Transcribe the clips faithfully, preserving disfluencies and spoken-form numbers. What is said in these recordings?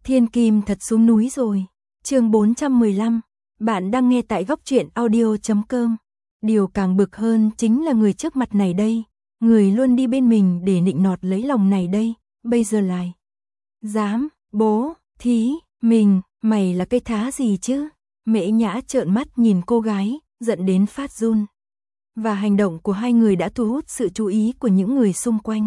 Thiên Kim thật xuống núi rồi. Chương bốn trăm mười lăm. Bạn đang nghe tại góc truyện audio chấm com. Điều càng bực hơn chính là người trước mặt này đây, người luôn đi bên mình để nịnh nọt lấy lòng này đây, bây giờ lại dám, bố, thí, mình, mày là cái thá gì chứ? Mễ Nhã trợn mắt nhìn cô gái, giận đến phát run. Và hành động của hai người đã thu hút sự chú ý của những người xung quanh.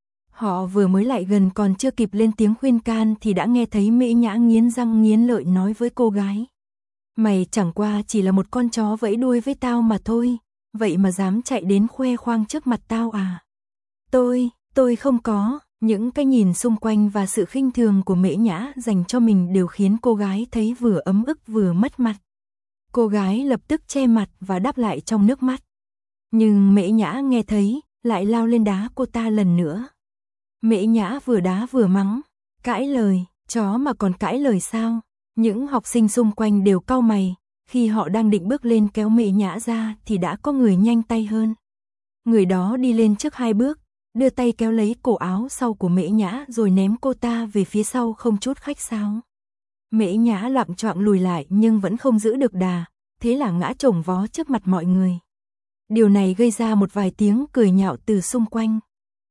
Họ vừa mới lại gần còn chưa kịp lên tiếng khuyên can thì đã nghe thấy Mễ Nhã nghiến răng nghiến lợi nói với cô gái. Mày chẳng qua chỉ là một con chó vẫy đuôi với tao mà thôi, vậy mà dám chạy đến khoe khoang trước mặt tao à? Tôi, tôi không có. Những cái nhìn xung quanh và sự khinh thường của Mễ Nhã dành cho mình đều khiến cô gái thấy vừa ấm ức vừa mất mặt. Cô gái lập tức che mặt và đáp lại trong nước mắt. Nhưng Mễ Nhã nghe thấy, lại lao lên đá cô ta lần nữa. Mễ Nhã vừa đá vừa mắng, cãi lời, chó mà còn cãi lời sao? Những học sinh xung quanh đều cau mày, khi họ đang định bước lên kéo Mễ Nhã ra thì đã có người nhanh tay hơn. Người đó đi lên trước hai bước, đưa tay kéo lấy cổ áo sau của Mễ Nhã rồi ném cô ta về phía sau không chút khách sáo. Mễ Nhã loạng choạng lùi lại nhưng vẫn không giữ được đà, thế là ngã chồng vó trước mặt mọi người. Điều này gây ra một vài tiếng cười nhạo từ xung quanh.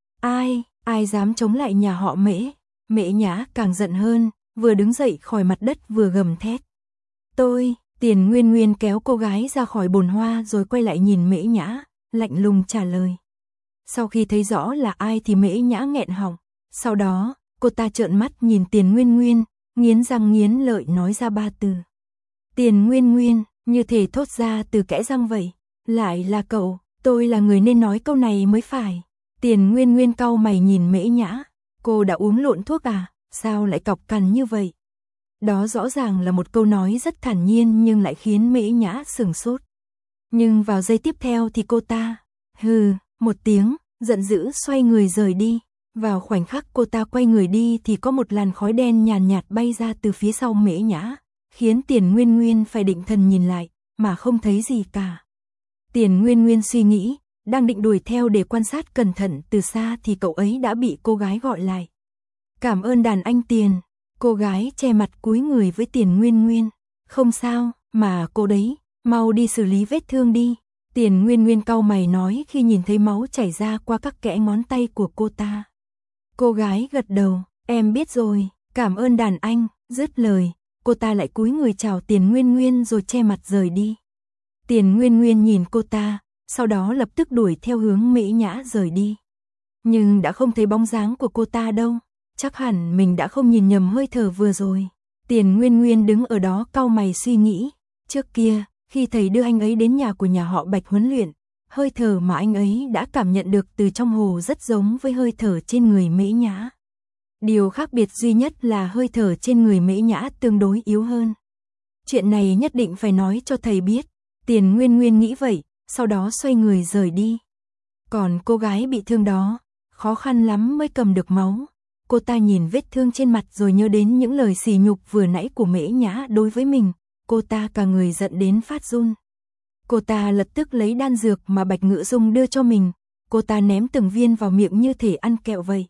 Ai, ai dám chống lại nhà họ Mễ? Mễ Nhã càng giận hơn, vừa đứng dậy khỏi mặt đất vừa gầm thét. Tôi, Tiền Nguyên Nguyên kéo cô gái ra khỏi bồn hoa rồi quay lại nhìn Mễ Nhã, lạnh lùng trả lời. Sau khi thấy rõ là ai thì Mễ Nhã nghẹn họng, sau đó, cô ta trợn mắt nhìn Tiền Nguyên Nguyên, nghiến răng nghiến lợi nói ra ba từ. Tiền Nguyên Nguyên, như thể thốt ra từ kẽ răng vậy. Lại là cậu, tôi là người nên nói câu này mới phải. Tiền Nguyên Nguyên cau mày nhìn Mễ Nhã, cô đã uống lộn thuốc à, sao lại cọc cằn như vậy? Đó rõ ràng là một câu nói rất thản nhiên nhưng lại khiến Mễ Nhã sửng sốt. Nhưng vào giây tiếp theo thì cô ta, hừ, một tiếng, giận dữ xoay người rời đi. Vào khoảnh khắc cô ta quay người đi thì có một làn khói đen nhàn nhạt bay ra từ phía sau Mễ Nhã, khiến Tiền Nguyên Nguyên phải định thần nhìn lại, mà không thấy gì cả. Tiền Nguyên Nguyên suy nghĩ, đang định đuổi theo để quan sát cẩn thận từ xa thì cậu ấy đã bị cô gái gọi lại. Cảm ơn đàn anh Tiền. Cô gái che mặt cúi người với Tiền Nguyên Nguyên. Không sao, mà cô đấy, mau đi xử lý vết thương đi. Tiền Nguyên Nguyên cau mày nói khi nhìn thấy máu chảy ra qua các kẽ ngón tay của cô ta. Cô gái gật đầu, em biết rồi, cảm ơn đàn anh. Dứt lời, cô ta lại cúi người chào Tiền Nguyên Nguyên rồi che mặt rời đi. Tiền Nguyên Nguyên nhìn cô ta, sau đó lập tức đuổi theo hướng Mễ Nhã rời đi. Nhưng đã không thấy bóng dáng của cô ta đâu, chắc hẳn mình đã không nhìn nhầm hơi thở vừa rồi. Tiền Nguyên Nguyên đứng ở đó cau mày suy nghĩ, trước kia, khi thầy đưa anh ấy đến nhà của nhà họ Bạch huấn luyện, hơi thở mà anh ấy đã cảm nhận được từ trong hồ rất giống với hơi thở trên người Mễ Nhã. Điều khác biệt duy nhất là hơi thở trên người Mễ Nhã tương đối yếu hơn. Chuyện này nhất định phải nói cho thầy biết. Tiền Nguyên Nguyên nghĩ vậy, sau đó xoay người rời đi. Còn cô gái bị thương đó, khó khăn lắm mới cầm được máu. Cô ta nhìn vết thương trên mặt rồi nhớ đến những lời sỉ nhục vừa nãy của Mễ Nhã đối với mình. Cô ta cả người giận đến phát run. Cô ta lập tức lấy đan dược mà Bạch Ngự Dung đưa cho mình. Cô ta ném từng viên vào miệng như thể ăn kẹo vậy.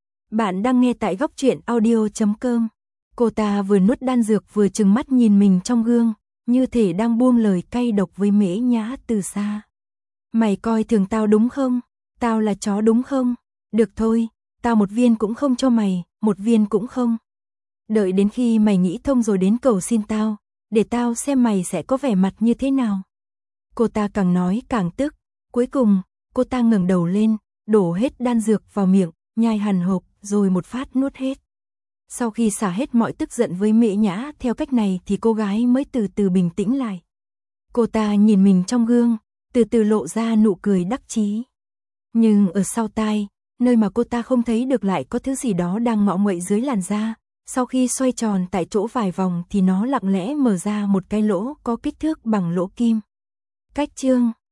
Bạn đang nghe tại góc truyện audio chấm com. Cô ta vừa nuốt đan dược vừa trừng mắt nhìn mình trong gương, như thể đang buông lời cay độc với Mễ Nhã từ xa. Mày coi thường tao đúng không? Tao là chó đúng không? Được thôi, tao một viên cũng không cho mày, một viên cũng không. Đợi đến khi mày nghĩ thông rồi đến cầu xin tao, để tao xem mày sẽ có vẻ mặt như thế nào. Cô ta càng nói càng tức, cuối cùng, cô ta ngẩng đầu lên, đổ hết đan dược vào miệng, nhai hàn hộp, rồi một phát nuốt hết. Sau khi xả hết mọi tức giận với Mễ Nhã theo cách này thì cô gái mới từ từ bình tĩnh lại. Cô ta nhìn mình trong gương, từ từ lộ ra nụ cười đắc chí. Nhưng ở sau tai, nơi mà cô ta không thấy được lại có thứ gì đó đang ngọ nguậy dưới làn da. Sau khi xoay tròn tại chỗ vài vòng thì nó lặng lẽ mở ra một cái lỗ có kích thước bằng lỗ kim. Cách chương